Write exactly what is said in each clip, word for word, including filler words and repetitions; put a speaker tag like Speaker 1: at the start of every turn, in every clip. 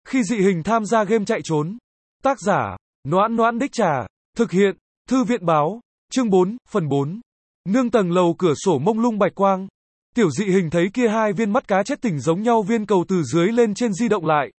Speaker 1: Khi dị hình tham gia game chạy trốn. Tác giả, Noãn Noãn Đích Trà. Thực hiện, Thư viện báo. Chương bốn, phần bốn. Nương tầng lầu cửa sổ mông lung bạch quang. Tiểu dị hình thấy kia hai viên mắt cá chết tỉnh giống nhau viên cầu từ dưới lên trên di động lại.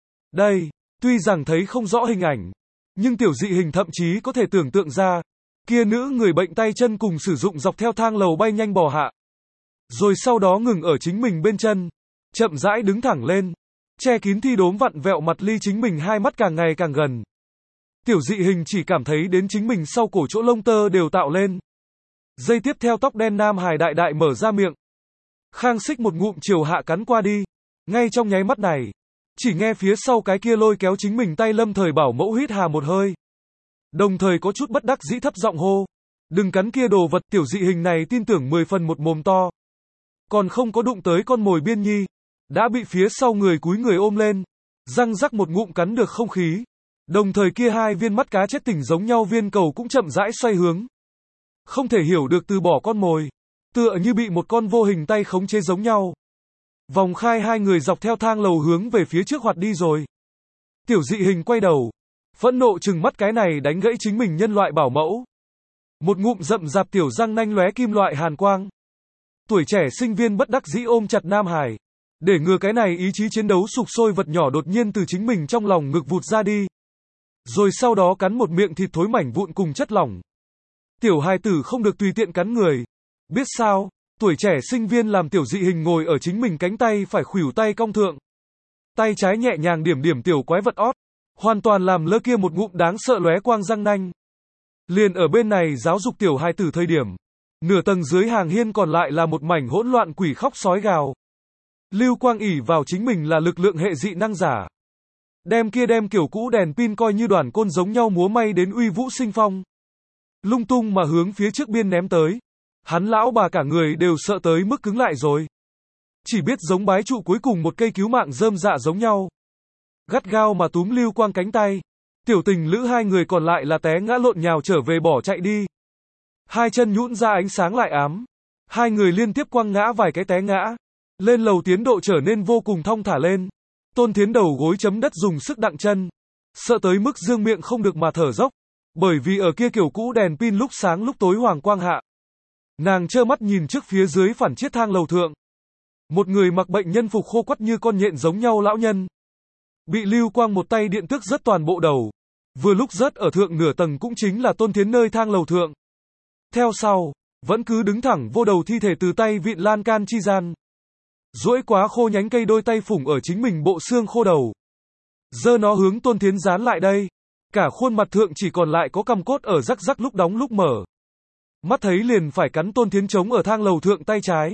Speaker 1: Đây, tuy rằng thấy không rõ hình ảnh, nhưng tiểu dị hình thậm chí có thể tưởng tượng ra, kia nữ người bệnh tay chân cùng sử dụng dọc theo thang lầu bay nhanh bò hạ. Rồi sau đó ngừng ở chính mình bên chân, chậm rãi đứng thẳng lên, che kín thi đốm vặn vẹo mặt ly chính mình hai mắt càng ngày càng gần. Tiểu dị hình chỉ cảm thấy đến chính mình sau cổ chỗ lông tơ đều tạo lên. Giây tiếp theo tóc đen nam hài đại đại mở ra miệng. Khang Xích một ngụm chiều hạ cắn qua đi. Ngay trong nháy mắt này, chỉ nghe phía sau cái kia lôi kéo chính mình tay lâm thời bảo mẫu hít hà một hơi. Đồng thời có chút bất đắc dĩ thấp giọng hô. Đừng cắn kia đồ vật. Tiểu dị hình này tin tưởng mười phần một mồm to. Còn không có đụng tới con mồi biên nhi, đã bị phía sau người cúi người ôm lên, răng rắc một ngụm cắn được không khí. Đồng thời kia hai viên mắt cá chết tỉnh giống nhau viên cầu cũng chậm rãi xoay hướng. Không thể hiểu được từ bỏ con mồi, tựa như bị một con vô hình tay khống chế giống nhau. Vòng khai hai người dọc theo thang lầu hướng về phía trước hoạt đi rồi. Tiểu dị hình quay đầu, phẫn nộ trừng mắt cái này đánh gãy chính mình nhân loại bảo mẫu. Một ngụm rậm rạp tiểu răng nanh lóe kim loại hàn quang. Tuổi trẻ sinh viên bất đắc dĩ ôm chặt Nam Hải, để ngừa cái này ý chí chiến đấu sục sôi vật nhỏ đột nhiên từ chính mình trong lòng ngực vụt ra đi. Rồi sau đó cắn một miệng thịt thối mảnh vụn cùng chất lỏng. Tiểu hài tử không được tùy tiện cắn người. Biết sao, tuổi trẻ sinh viên làm tiểu dị hình ngồi ở chính mình cánh tay phải khuỷu tay cong thượng. Tay trái nhẹ nhàng điểm điểm tiểu quái vật ót, hoàn toàn làm lơ kia một ngụm đáng sợ lóe quang răng nanh. Liền ở bên này giáo dục tiểu hài tử thời điểm, nửa tầng dưới hàng hiên còn lại là một mảnh hỗn loạn quỷ khóc sói gào. Lưu Quang ỷ vào chính mình là lực lượng hệ dị năng giả. Đem kia đem kiểu cũ đèn pin coi như đoàn côn giống nhau múa may đến uy vũ sinh phong. Lung tung mà hướng phía trước biên ném tới. Hắn lão bà cả người đều sợ tới mức cứng lại rồi. Chỉ biết giống bái trụ cuối cùng một cây cứu mạng rơm dạ giống nhau. Gắt gao mà túm Lưu Quang cánh tay. Tiểu tình lữ hai người còn lại là té ngã lộn nhào trở về bỏ chạy đi. Hai chân nhũn ra ánh sáng lại ám. Hai người liên tiếp quăng ngã vài cái té ngã. Lên lầu tiến độ trở nên vô cùng thong thả lên. Tôn Thiến đầu gối chấm đất dùng sức đặng chân. Sợ tới mức dương miệng không được mà thở dốc. Bởi vì ở kia kiểu cũ đèn pin lúc sáng lúc tối hoàng quang hạ. Nàng trơ mắt nhìn trước phía dưới phản chiết thang lầu thượng. Một người mặc bệnh nhân phục khô quắt như con nhện giống nhau lão nhân. Bị Lưu Quang một tay điện tước rớt toàn bộ đầu. Vừa lúc rớt ở thượng nửa tầng cũng chính là Tôn Thiến nơi thang lầu thượng. Theo sau, vẫn cứ đứng thẳng vô đầu thi thể từ tay vịn lan can chi gian. Duỗi quá khô nhánh cây đôi tay phủng ở chính mình bộ xương khô đầu. Giơ nó hướng Tôn Thiến dán lại đây. Cả khuôn mặt thượng chỉ còn lại có cằm cốt ở rắc rắc lúc đóng lúc mở. Mắt thấy liền phải cắn Tôn Thiến trống ở thang lầu thượng tay trái.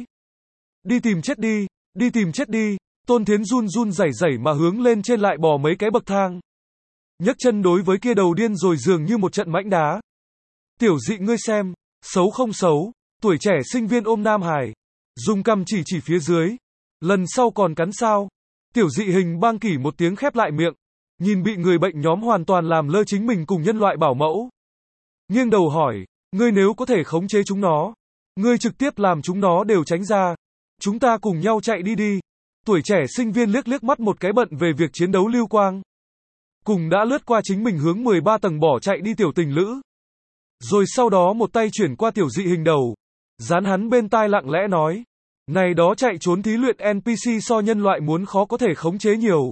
Speaker 1: Đi tìm chết đi, đi tìm chết đi. Tôn Thiến run run rẩy rẩy mà hướng lên trên lại bò mấy cái bậc thang. Nhấc chân đối với kia đầu điên rồi dường như một trận mãnh đá. Tiểu dị ngươi xem, xấu không xấu, tuổi trẻ sinh viên ôm Nam Hải. Dùng cằm chỉ chỉ phía dưới. Lần sau còn cắn sao? Tiểu dị hình bang kỷ một tiếng khép lại miệng. Nhìn bị người bệnh nhóm hoàn toàn làm lơ chính mình cùng nhân loại bảo mẫu. Nghiêng đầu hỏi, ngươi nếu có thể khống chế chúng nó, ngươi trực tiếp làm chúng nó đều tránh ra. Chúng ta cùng nhau chạy đi đi. Tuổi trẻ sinh viên liếc liếc mắt một cái bận về việc chiến đấu Lưu Quang. Cùng đã lướt qua chính mình hướng mười ba tầng bỏ chạy đi tiểu tình lữ. Rồi sau đó một tay chuyển qua tiểu dị hình đầu. Dán hắn bên tai lặng lẽ nói. Này đó chạy trốn thí luyện en pê xê so nhân loại muốn khó có thể khống chế nhiều.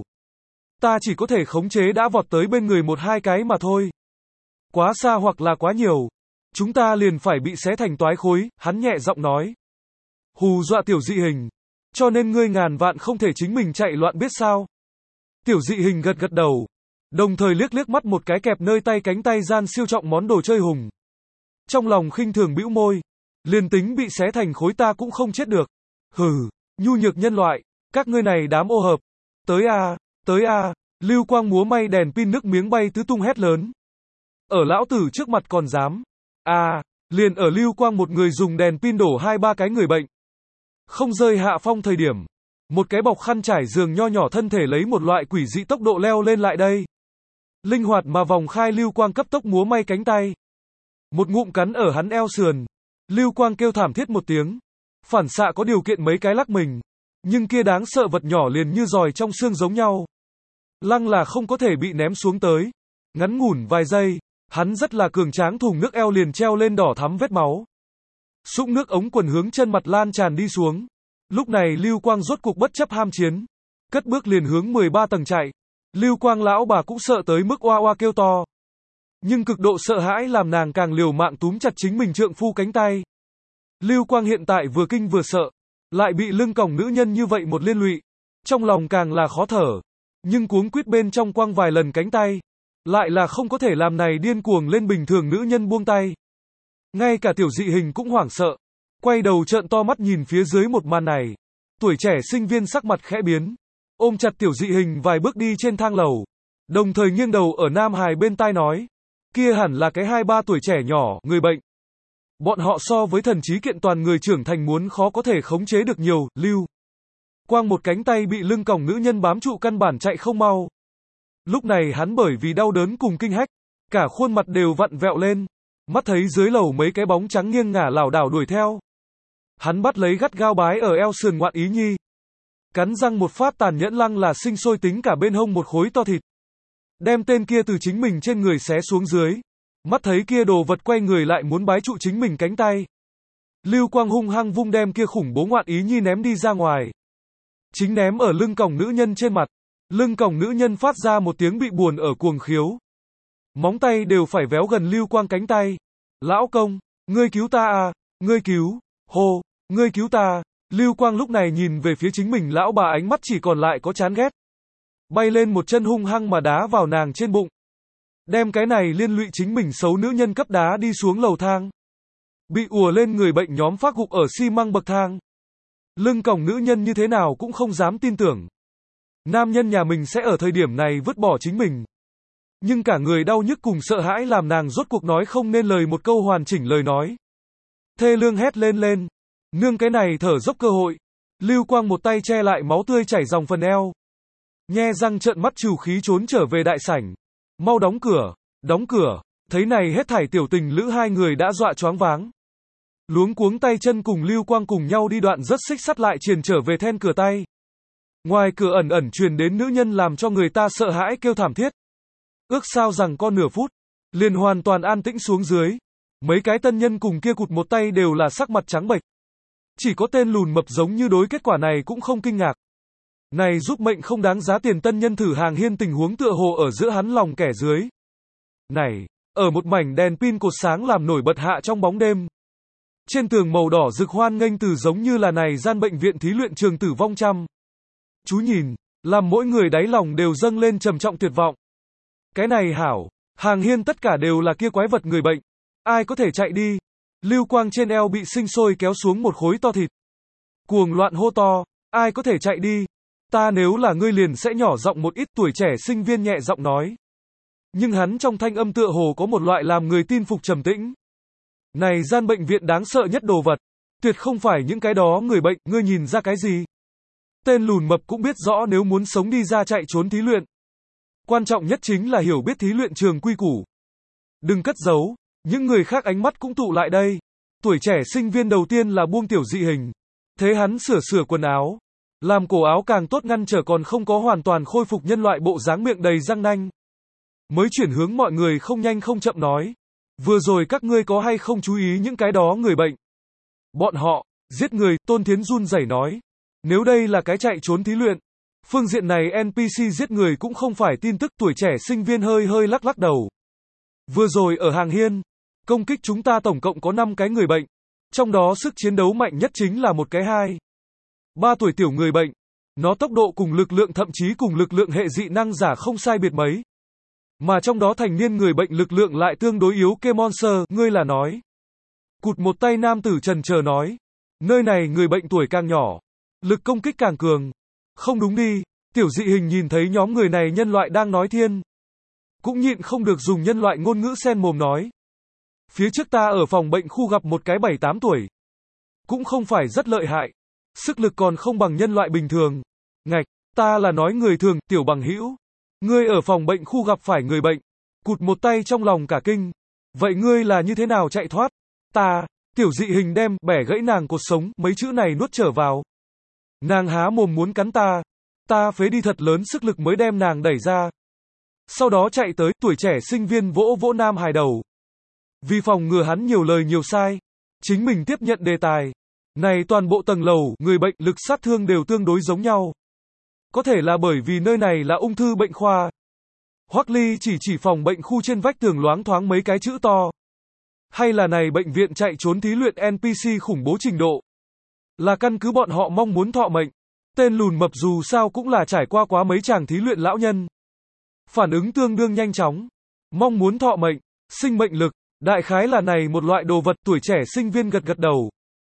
Speaker 1: Ta chỉ có thể khống chế đã vọt tới bên người một hai cái mà thôi. Quá xa hoặc là quá nhiều. Chúng ta liền phải bị xé thành toái khối, hắn nhẹ giọng nói. Hù dọa tiểu dị hình. Cho nên ngươi ngàn vạn không thể chính mình chạy loạn biết sao. Tiểu dị hình gật gật đầu. Đồng thời liếc liếc mắt một cái kẹp nơi tay cánh tay gian siêu trọng món đồ chơi hùng. Trong lòng khinh thường bĩu môi. Liền tính bị xé thành khối ta cũng không chết được. Hừ, nhu nhược nhân loại, các ngươi này đám ô hợp. Tới a, tới a, Lưu Quang múa may đèn pin nước miếng bay tứ tung hét lớn. Ở lão tử trước mặt còn dám. A, liền ở Lưu Quang một người dùng đèn pin đổ hai ba cái người bệnh. Không rơi hạ phong thời điểm. Một cái bọc khăn trải giường nho nhỏ thân thể lấy một loại quỷ dị tốc độ leo lên lại đây. Linh hoạt mà vòng khai Lưu Quang cấp tốc múa may cánh tay. Một ngụm cắn ở hắn eo sườn. Lưu Quang kêu thảm thiết một tiếng. Phản xạ có điều kiện mấy cái lắc mình. Nhưng kia đáng sợ vật nhỏ liền như giòi trong xương giống nhau. Lăng là không có thể bị ném xuống tới. Ngắn ngủn vài giây, hắn rất là cường tráng, thùng nước eo liền treo lên đỏ thắm vết máu. Sũng nước ống quần hướng chân mặt lan tràn đi xuống. Lúc này Lưu Quang rốt cuộc bất chấp ham chiến, cất bước liền hướng mười ba tầng chạy. Lưu Quang lão bà cũng sợ tới mức oa oa kêu to. Nhưng cực độ sợ hãi làm nàng càng liều mạng túm chặt chính mình trượng phu cánh tay. Lưu Quang hiện tại vừa kinh vừa sợ, lại bị lưng còng nữ nhân như vậy một liên lụy, trong lòng càng là khó thở, nhưng cuống quýt bên trong quăng vài lần cánh tay, lại là không có thể làm này điên cuồng lên bình thường nữ nhân buông tay. Ngay cả tiểu dị hình cũng hoảng sợ, quay đầu trợn to mắt nhìn phía dưới một màn này. Tuổi trẻ sinh viên sắc mặt khẽ biến, ôm chặt tiểu dị hình vài bước đi trên thang lầu, đồng thời nghiêng đầu ở Nam Hải bên tai nói, kia hẳn là cái hai ba tuổi trẻ nhỏ, người bệnh. Bọn họ so với thần trí kiện toàn người trưởng thành muốn khó có thể khống chế được nhiều. Lưu Quang một cánh tay bị lưng còng nữ nhân bám trụ, căn bản chạy không mau. Lúc này hắn bởi vì đau đớn cùng kinh hách, cả khuôn mặt đều vặn vẹo lên, mắt thấy dưới lầu mấy cái bóng trắng nghiêng ngả lảo đảo đuổi theo. Hắn bắt lấy gắt gao bái ở eo sườn ngoạn ý nhi, cắn răng một phát tàn nhẫn, lăng là sinh sôi tính cả bên hông một khối to thịt, đem tên kia từ chính mình trên người xé xuống dưới. Mắt thấy kia đồ vật quay người lại muốn bái trụ chính mình cánh tay, Lưu Quang hung hăng vung đem kia khủng bố ngoạn ý nhi ném đi ra ngoài. Chính ném ở lưng còng nữ nhân trên mặt, lưng còng nữ nhân phát ra một tiếng bị buồn ở cuồng khiếu, móng tay đều phải véo gần Lưu Quang cánh tay. Lão công, ngươi cứu ta à, ngươi cứu, hô, ngươi cứu ta. Lưu Quang lúc này nhìn về phía chính mình lão bà, ánh mắt chỉ còn lại có chán ghét, bay lên một chân hung hăng mà đá vào nàng trên bụng, đem cái này liên lụy chính mình xấu nữ nhân cấp đá đi xuống lầu thang. Bị ùa lên người bệnh nhóm phát gục ở xi măng bậc thang. Lưng còng nữ nhân như thế nào cũng không dám tin tưởng nam nhân nhà mình sẽ ở thời điểm này vứt bỏ chính mình. Nhưng cả người đau nhức cùng sợ hãi làm nàng rốt cuộc nói không nên lời một câu hoàn chỉnh lời nói. Thê lương hét lên lên, nương cái này thở dốc cơ hội. Lưu Quang một tay che lại máu tươi chảy dòng phần eo, nhe răng trợn mắt trừ khí trốn trở về đại sảnh. Mau đóng cửa, đóng cửa. Thấy này hết thảy, tiểu tình lữ hai người đã dọa choáng váng, luống cuống tay chân cùng Lưu Quang cùng nhau đi đoạn rất xích sắt lại triền trở về then cửa tay. Ngoài cửa ẩn ẩn truyền đến nữ nhân làm cho người ta sợ hãi kêu thảm thiết. Ước sao rằng con nửa phút, liền hoàn toàn an tĩnh xuống dưới. Mấy cái tân nhân cùng kia cụt một tay đều là sắc mặt trắng bệch. Chỉ có tên lùn mập giống như đối kết quả này cũng không kinh ngạc. Này giúp mệnh không đáng giá tiền tân nhân thử hàng hiên tình huống tựa hồ ở giữa hắn lòng kẻ dưới. Này, ở một mảnh đèn pin cột sáng làm nổi bật hạ trong bóng đêm. Trên tường màu đỏ rực hoan nghênh từ giống như là này gian bệnh viện thí luyện trường tử vong trăm. Chú nhìn, làm mỗi người đáy lòng đều dâng lên trầm trọng tuyệt vọng. Cái này hảo, hàng hiên tất cả đều là kia quái vật người bệnh. Ai có thể chạy đi? Lưu Quang trên eo bị sinh sôi kéo xuống một khối to thịt, cuồng loạn hô to, ai có thể chạy đi? Ta nếu là ngươi liền sẽ nhỏ giọng một ít. Tuổi trẻ sinh viên nhẹ giọng nói. Nhưng hắn trong thanh âm tựa hồ có một loại làm người tin phục trầm tĩnh. Này gian bệnh viện đáng sợ nhất đồ vật, tuyệt không phải những cái đó người bệnh, ngươi nhìn ra cái gì? Tên lùn mập cũng biết rõ nếu muốn sống đi ra chạy trốn thí luyện, quan trọng nhất chính là hiểu biết thí luyện trường quy củ. Đừng cất giấu, những người khác ánh mắt cũng tụ lại đây. Tuổi trẻ sinh viên đầu tiên là buông tiểu dị hình. Thế hắn sửa sửa quần áo, làm cổ áo càng tốt ngăn trở còn không có hoàn toàn khôi phục nhân loại bộ dáng miệng đầy răng nanh. Mới chuyển hướng mọi người không nhanh không chậm nói. Vừa rồi các ngươi có hay không chú ý những cái đó người bệnh? Bọn họ, giết người. Tôn Thiến run rẩy nói. Nếu đây là cái chạy trốn thí luyện, phương diện này en pê xê giết người cũng không phải tin tức. Tuổi trẻ sinh viên hơi hơi lắc lắc đầu. Vừa rồi ở hàng hiên, công kích chúng ta tổng cộng có năm cái người bệnh. Trong đó sức chiến đấu mạnh nhất chính là một cái hai. ba tuổi tiểu người bệnh. Nó tốc độ cùng lực lượng thậm chí cùng lực lượng hệ dị năng giả không sai biệt mấy. Mà trong đó thành niên người bệnh lực lượng lại tương đối yếu. Kê Monster, ngươi là nói. Cụt một tay nam tử trần chờ nói. Nơi này người bệnh tuổi càng nhỏ, lực công kích càng cường. Không đúng đi. Tiểu dị hình nhìn thấy nhóm người này nhân loại đang nói thiên, cũng nhịn không được dùng nhân loại ngôn ngữ sen mồm nói. Phía trước ta ở phòng bệnh khu gặp một cái bảy tám tuổi. Cũng không phải rất lợi hại. Sức lực còn không bằng nhân loại bình thường. Ngạch, ta là nói người thường. Tiểu bằng hữu, ngươi ở phòng bệnh khu gặp phải người bệnh. Cụt một tay trong lòng cả kinh. Vậy ngươi là như thế nào chạy thoát? Ta, tiểu dị hình đem bẻ gãy nàng cột sống, mấy chữ này nuốt trở vào. Nàng há mồm muốn cắn ta. Ta phế đi thật lớn sức lực mới đem nàng đẩy ra. Sau đó chạy tới, tuổi trẻ sinh viên vỗ vỗ Nam Hải đầu. Vì phòng ngừa hắn nhiều lời nhiều sai, chính mình tiếp nhận đề tài. Này toàn bộ tầng lầu, người bệnh, lực sát thương đều tương đối giống nhau. Có thể là bởi vì nơi này là ung thư bệnh khoa. Hoắc Ly chỉ chỉ phòng bệnh khu trên vách tường loáng thoáng mấy cái chữ to. Hay là này bệnh viện chạy trốn thí luyện en pê xê khủng bố trình độ. Là căn cứ bọn họ mong muốn thọ mệnh. Tên lùn mập dù sao cũng là trải qua quá mấy chàng thí luyện lão nhân. Phản ứng tương đương nhanh chóng. Mong muốn thọ mệnh, sinh mệnh lực, đại khái là này một loại đồ vật. Tuổi trẻ sinh viên gật gật đầu.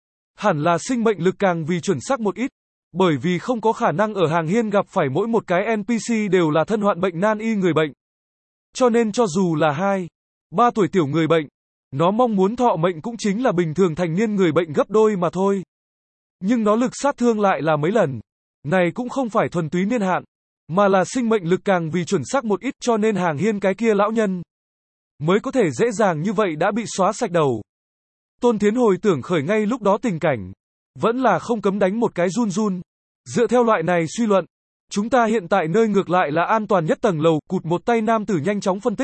Speaker 1: Hẳn là sinh mệnh lực càng vì chuẩn xác một ít. Bởi vì không có khả năng ở hàng hiên gặp phải mỗi một cái en pê xê đều là thân hoạn bệnh nan y người bệnh. Cho nên cho dù là hai, ba tuổi tiểu người bệnh, nó mong muốn thọ mệnh cũng chính là bình thường thành niên người bệnh gấp đôi mà thôi. Nhưng nó lực sát thương lại là mấy lần. Này cũng không phải thuần túy niên hạn, mà là sinh mệnh lực càng vì chuẩn xác một ít, cho nên hàng hiên cái kia lão nhân mới có thể dễ dàng như vậy đã bị xóa sạch đầu. Tôn Thiến hồi tưởng khởi ngay lúc đó tình cảnh, vẫn là không cấm đánh một cái run run. Dựa theo loại này suy luận, chúng ta hiện tại nơi ngược lại là an toàn nhất tầng lầu. Cụt một tay nam tử nhanh chóng phân tích.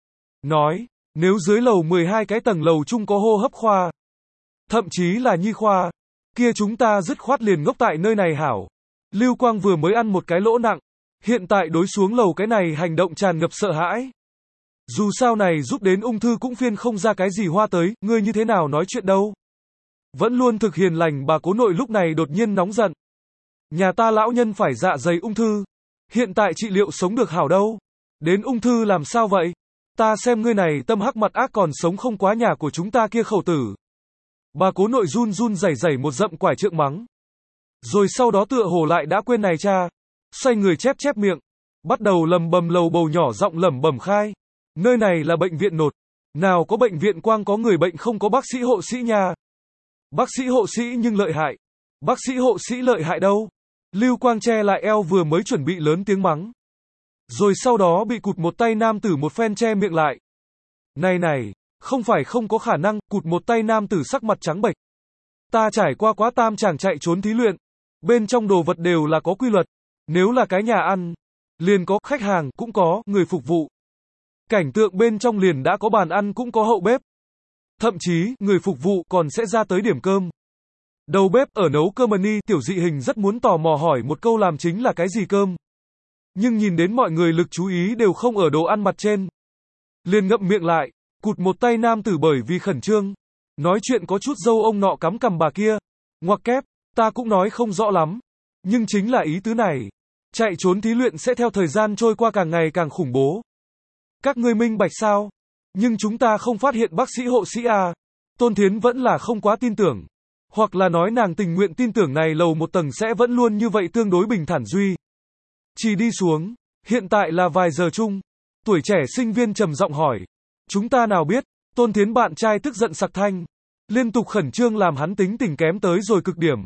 Speaker 1: Nói, nếu dưới lầu mười hai cái tầng lầu chung có hô hấp khoa, thậm chí là nhi khoa, kia chúng ta dứt khoát liền ngốc tại nơi này hảo. Lưu Quang vừa mới ăn một cái lỗ nặng, hiện tại đối xuống lầu cái này hành động tràn ngập sợ hãi. Dù sao này giúp đến ung thư cũng phiên không ra cái gì hoa tới, ngươi như thế nào nói chuyện đâu. Vẫn luôn thực hiền lành bà cố nội lúc này đột nhiên nóng giận. Nhà ta lão nhân phải dạ dày ung thư, hiện tại trị liệu sống được hảo đâu. Đến ung thư làm sao vậy? Ta xem ngươi này tâm hắc mặt ác còn sống không quá nhà của chúng ta kia khẩu tử. Bà cố nội run run rẩy rẩy một dậm quải trượng mắng. Rồi sau đó tựa hồ lại đã quên này cha. Xoay người chép chép miệng. Bắt đầu lầm bầm lầu bầu nhỏ giọng lẩm bẩm khai. Nơi này là bệnh viện nột. Nào có bệnh viện quang có người bệnh không có bác sĩ hộ sĩ nha. Bác sĩ hộ sĩ nhưng lợi hại. Bác sĩ hộ sĩ lợi hại đâu. Lưu Quang che lại eo vừa mới chuẩn bị lớn tiếng mắng. Rồi sau đó bị cụt một tay nam tử một phen che miệng lại. Này này, không phải không có khả năng, cụt một tay nam tử sắc mặt trắng bệch. Ta trải qua quá tam chàng chạy trốn thí luyện. Bên trong đồ vật đều là có quy luật. Nếu là cái nhà ăn, liền có khách hàng, cũng có người phục vụ. Cảnh tượng bên trong liền đã có bàn ăn cũng có hậu bếp. Thậm chí, người phục vụ còn sẽ ra tới điểm cơm. Đầu bếp ở nấu cơm ni, tiểu dị hình rất muốn tò mò hỏi một câu làm chính là cái gì cơm. Nhưng nhìn đến mọi người lực chú ý đều không ở đồ ăn mặt trên. Liền ngậm miệng lại, cụt một tay nam tử bởi vì khẩn trương. Nói chuyện có chút dâu ông nọ cắm cằm bà kia. Ngoặc kép, ta cũng nói không rõ lắm. Nhưng chính là ý tứ này. Chạy trốn thí luyện sẽ theo thời gian trôi qua càng ngày càng khủng bố. Các ngươi minh bạch sao? Nhưng chúng ta không phát hiện bác sĩ hộ sĩ à? Tôn Thiến vẫn là không quá tin tưởng. Hoặc là nói nàng tình nguyện tin tưởng này lầu một tầng sẽ vẫn luôn như vậy tương đối bình thản duy. Chỉ đi xuống, hiện tại là vài giờ chung. Tuổi trẻ sinh viên trầm giọng hỏi. Chúng ta nào biết, Tôn Thiến bạn trai tức giận sặc thanh. Liên tục khẩn trương làm hắn tính tình kém tới rồi cực điểm.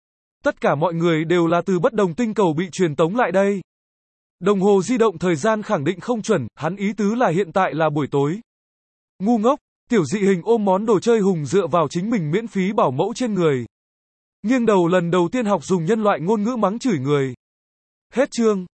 Speaker 1: Tất cả mọi người đều là từ bất đồng tinh cầu bị truyền tống lại đây. Đồng hồ di động thời gian khẳng định không chuẩn, hắn ý tứ là hiện tại là buổi tối. Ngu ngốc, tiểu dị hình ôm món đồ chơi hùng dựa vào chính mình miễn phí bảo mẫu trên người. Nghiêng đầu lần đầu tiên học dùng nhân loại ngôn ngữ mắng chửi người. Hết chương.